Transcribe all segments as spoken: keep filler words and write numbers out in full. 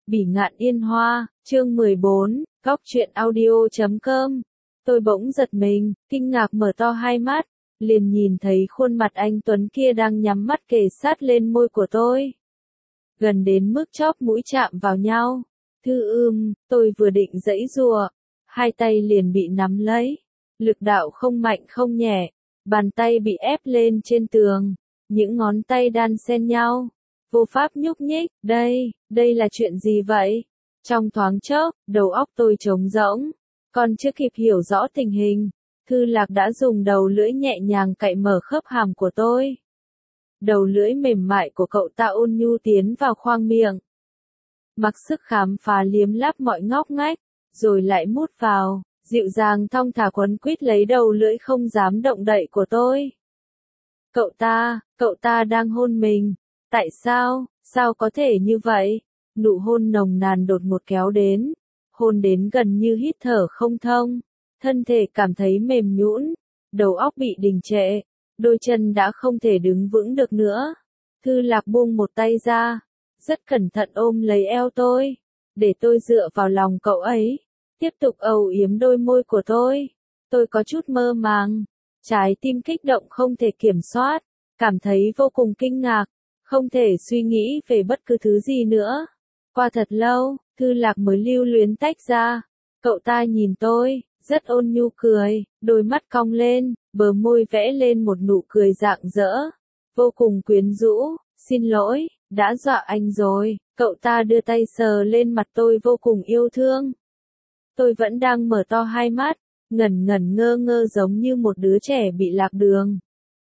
Bỉ ngạn yên hoa, chương mười bốn, góc truyện audio chấm com. Tôi bỗng giật mình, kinh ngạc mở to hai mắt, liền nhìn thấy khuôn mặt anh Tuấn kia đang nhắm mắt kề sát lên môi của tôi. Gần đến mức chóp mũi chạm vào nhau. Thư ưm, tôi vừa định giãy giụa, hai tay liền bị nắm lấy. Lực đạo không mạnh không nhẹ, bàn tay bị ép lên trên tường, những ngón tay đan xen nhau. Vô pháp nhúc nhích, đây, đây là chuyện gì vậy? Trong thoáng chốc, đầu óc tôi trống rỗng, còn chưa kịp hiểu rõ tình hình, Thư Lạc đã dùng đầu lưỡi nhẹ nhàng cạy mở khớp hàm của tôi. Đầu lưỡi mềm mại của cậu ta ôn nhu tiến vào khoang miệng, mặc sức khám phá liếm láp mọi ngóc ngách, rồi lại mút vào, dịu dàng thong thả quấn quýt lấy đầu lưỡi không dám động đậy của tôi. Cậu ta, cậu ta đang hôn mình. Tại sao, sao có thể như vậy? Nụ hôn nồng nàn đột ngột kéo đến, hôn đến gần như hít thở không thông, thân thể cảm thấy mềm nhũn, đầu óc bị đình trệ, đôi chân đã không thể đứng vững được nữa. Thư Lạc buông một tay ra, rất cẩn thận ôm lấy eo tôi, để tôi dựa vào lòng cậu ấy, tiếp tục âu yếm đôi môi của tôi. Tôi có chút mơ màng, trái tim kích động không thể kiểm soát, cảm thấy vô cùng kinh ngạc. Không thể suy nghĩ về bất cứ thứ gì nữa. Qua thật lâu, Thư Lạc mới lưu luyến tách ra. Cậu ta nhìn tôi, rất ôn nhu cười, đôi mắt cong lên, bờ môi vẽ lên một nụ cười rạng rỡ, vô cùng quyến rũ. Xin lỗi, đã dọa anh rồi. Cậu ta đưa tay sờ lên mặt tôi vô cùng yêu thương. Tôi vẫn đang mở to hai mắt, ngẩn ngẩn ngơ ngơ giống như một đứa trẻ bị lạc đường.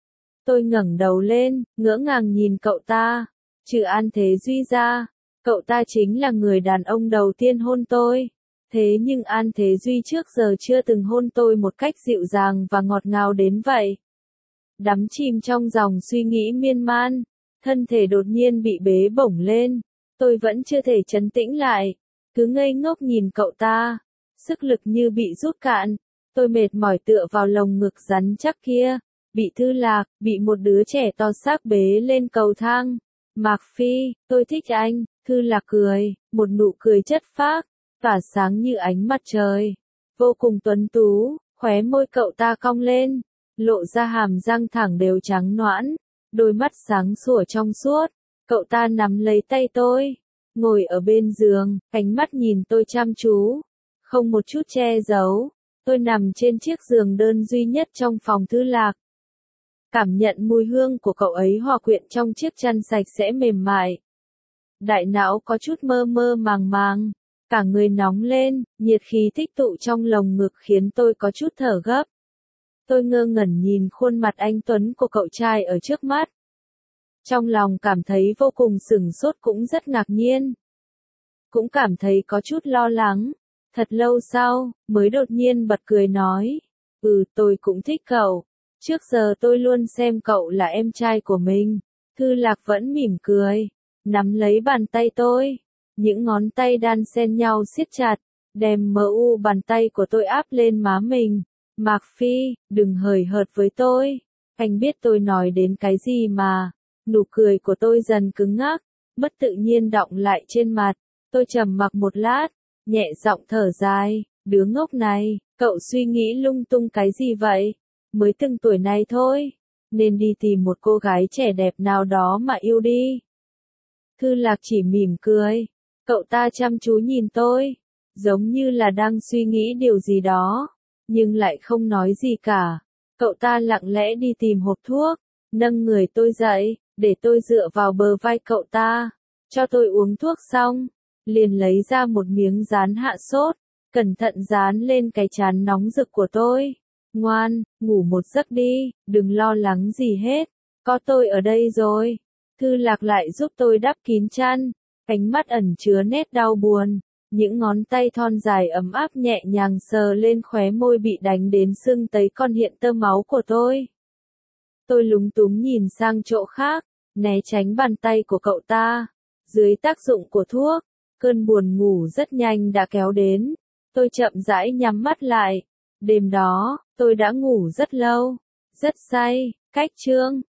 Tôi ngẩng đầu lên, ngỡ ngàng nhìn cậu ta. Trừ An Thế Duy ra, cậu ta chính là người đàn ông đầu tiên hôn tôi. Thế nhưng An Thế Duy trước giờ chưa từng hôn tôi một cách dịu dàng và ngọt ngào đến vậy. Đắm chìm trong dòng suy nghĩ miên man, thân thể đột nhiên bị bế bổng lên. Tôi vẫn chưa thể trấn tĩnh lại, cứ ngây ngốc nhìn cậu ta. Sức lực như bị rút cạn, tôi mệt mỏi tựa vào lồng ngực rắn chắc kia. Bị Thư Lạc, bị một đứa trẻ to xác bế lên cầu thang. Mạc Phi, tôi thích anh. Thư Lạc cười, một nụ cười chất phác, tỏa sáng như ánh mặt trời. Vô cùng tuấn tú, khóe môi cậu ta cong lên, lộ ra hàm răng thẳng đều trắng nõn, đôi mắt sáng sủa trong suốt. Cậu ta nắm lấy tay tôi, ngồi ở bên giường, ánh mắt nhìn tôi chăm chú, không một chút che giấu. Tôi nằm trên chiếc giường đơn duy nhất trong phòng Thư Lạc. Cảm nhận mùi hương của cậu ấy hòa quyện trong chiếc chăn sạch sẽ mềm mại. Đại não có chút mơ mơ màng màng, cả người nóng lên, nhiệt khí tích tụ trong lồng ngực khiến tôi có chút thở gấp. Tôi ngơ ngẩn nhìn khuôn mặt anh Tuấn của cậu trai ở trước mắt. Trong lòng cảm thấy vô cùng sửng sốt cũng rất ngạc nhiên. Cũng cảm thấy có chút lo lắng. Thật lâu sau, mới đột nhiên bật cười nói, ừ tôi cũng thích cậu. Trước giờ tôi luôn xem cậu là em trai của mình. Thư Lạc vẫn mỉm cười, nắm lấy bàn tay tôi. Những ngón tay đan xen nhau siết chặt, đem mờ u bàn tay của tôi áp lên má mình. Mạc Phi, đừng hời hợt với tôi. Anh biết tôi nói đến cái gì mà. Nụ cười của tôi dần cứng ngắc, mất tự nhiên đọng lại trên mặt. Tôi trầm mặc một lát, nhẹ giọng thở dài, đứa ngốc này, cậu suy nghĩ lung tung cái gì vậy? Mới từng tuổi này thôi, nên đi tìm một cô gái trẻ đẹp nào đó mà yêu đi. Thư Lạc chỉ mỉm cười, cậu ta chăm chú nhìn tôi, giống như là đang suy nghĩ điều gì đó, nhưng lại không nói gì cả. Cậu ta lặng lẽ đi tìm hộp thuốc, nâng người tôi dậy, để tôi dựa vào bờ vai cậu ta, cho tôi uống thuốc xong, liền lấy ra một miếng dán hạ sốt, cẩn thận dán lên cái trán nóng rực của tôi. Ngoan, ngủ một giấc đi, đừng lo lắng gì hết, có tôi ở đây rồi. Thư Lạc lại giúp tôi đắp kín chăn, ánh mắt ẩn chứa nét đau buồn, những ngón tay thon dài ấm áp nhẹ nhàng sờ lên khóe môi bị đánh đến sưng tấy còn hiện tơ máu của tôi. Tôi lúng túng nhìn sang chỗ khác, né tránh bàn tay của cậu ta. Dưới tác dụng của thuốc, cơn buồn ngủ rất nhanh đã kéo đến. Tôi chậm rãi nhắm mắt lại. Đêm đó, tôi đã ngủ rất lâu, rất say. Cách chương